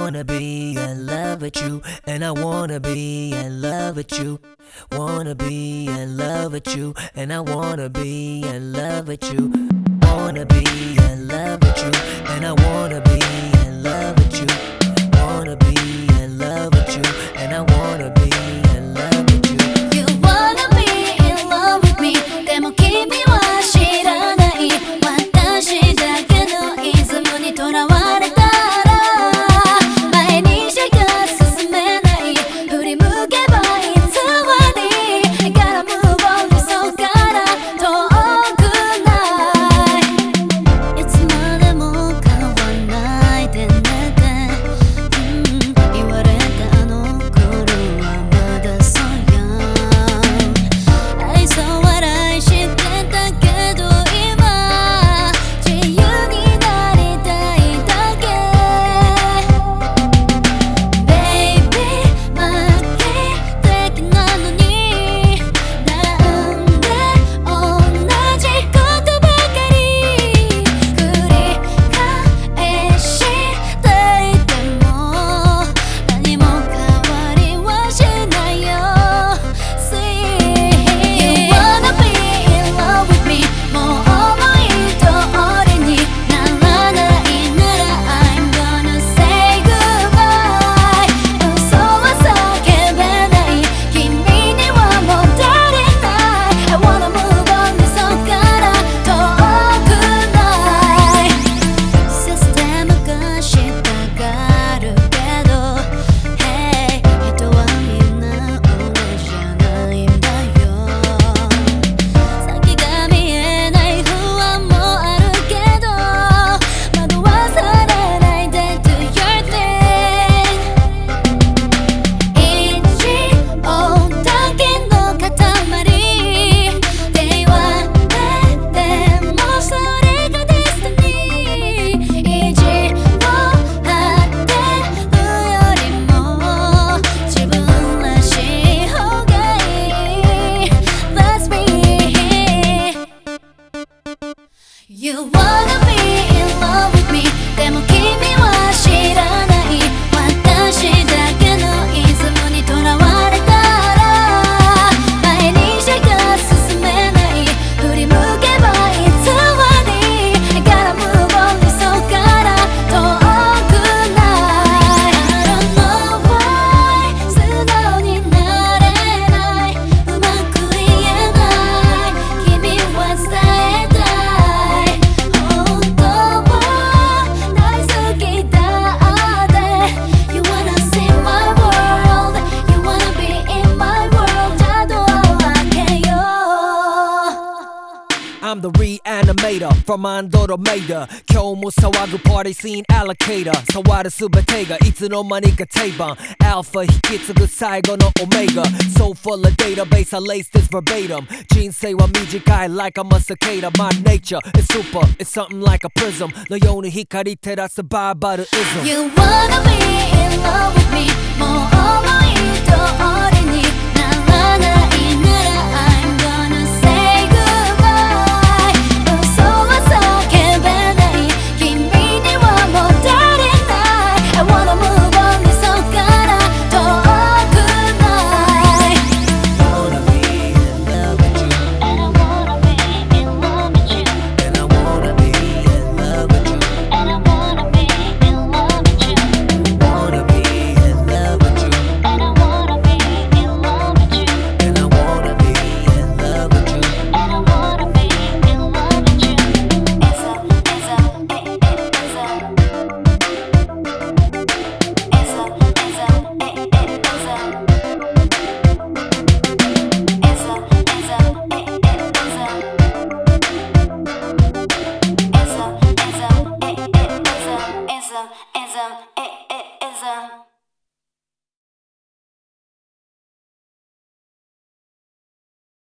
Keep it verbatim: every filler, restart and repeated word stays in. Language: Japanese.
wanna be in love with you, and I wanna be in love with you. Wanna be in love with you, and I wanna be in love with you. Wanna be in love with you, and I wanna be in love with you. Wanna be in love with you, and I wanna be in love with you. You wanna be in love with me. でも君は知らない。私だけのイズムにとらわれたら前にしか進めない。振り向けばいつまでいいから無謀理想から遠くない。いつまでも変わんないでねって、うん、言われたあの頃はまだそうやん。愛想笑いしてたけど今自由になりたいだけ Baby 負け的なのになんで同じことばかり繰り返していても何も変わりはしないよ See You wanna be in love with me もう思い通りにならないなら I'm gonna say goodbye 嘘は叫べない君には戻れない I wanna move on 理想から遠くないシステムがしたがるけど Hey 人はみんな同じじゃないんだよ先が見えない不安もあるけど惑わされないで Do your thing 一応だけの塊手はねでもそれがデスティニー意地を張ってるよりも自分らしい方がいい That's me You wanna be in love with me でも君は知らない私だけのイズムにとらわれたら前にしか進めない振り向けばいつまでいいから無謀理想から遠くない I don't know why 素直になれないうまく言えない君は伝えたい本当は大好きだって You wanna see my world You wanna be in my world じゃあドアを開けよう I'm the reanimator from Andromeda 今日も騒ぐパーティーシーンアロケーター触るすべてがいつの間にか定番 Alpha 引き継ぐ最後のオメガ So full of database I lace this verbatim 人生は短い like I'm a cicada My nature is super It's something like a prism のように光照らすバーバルイズム You wanna be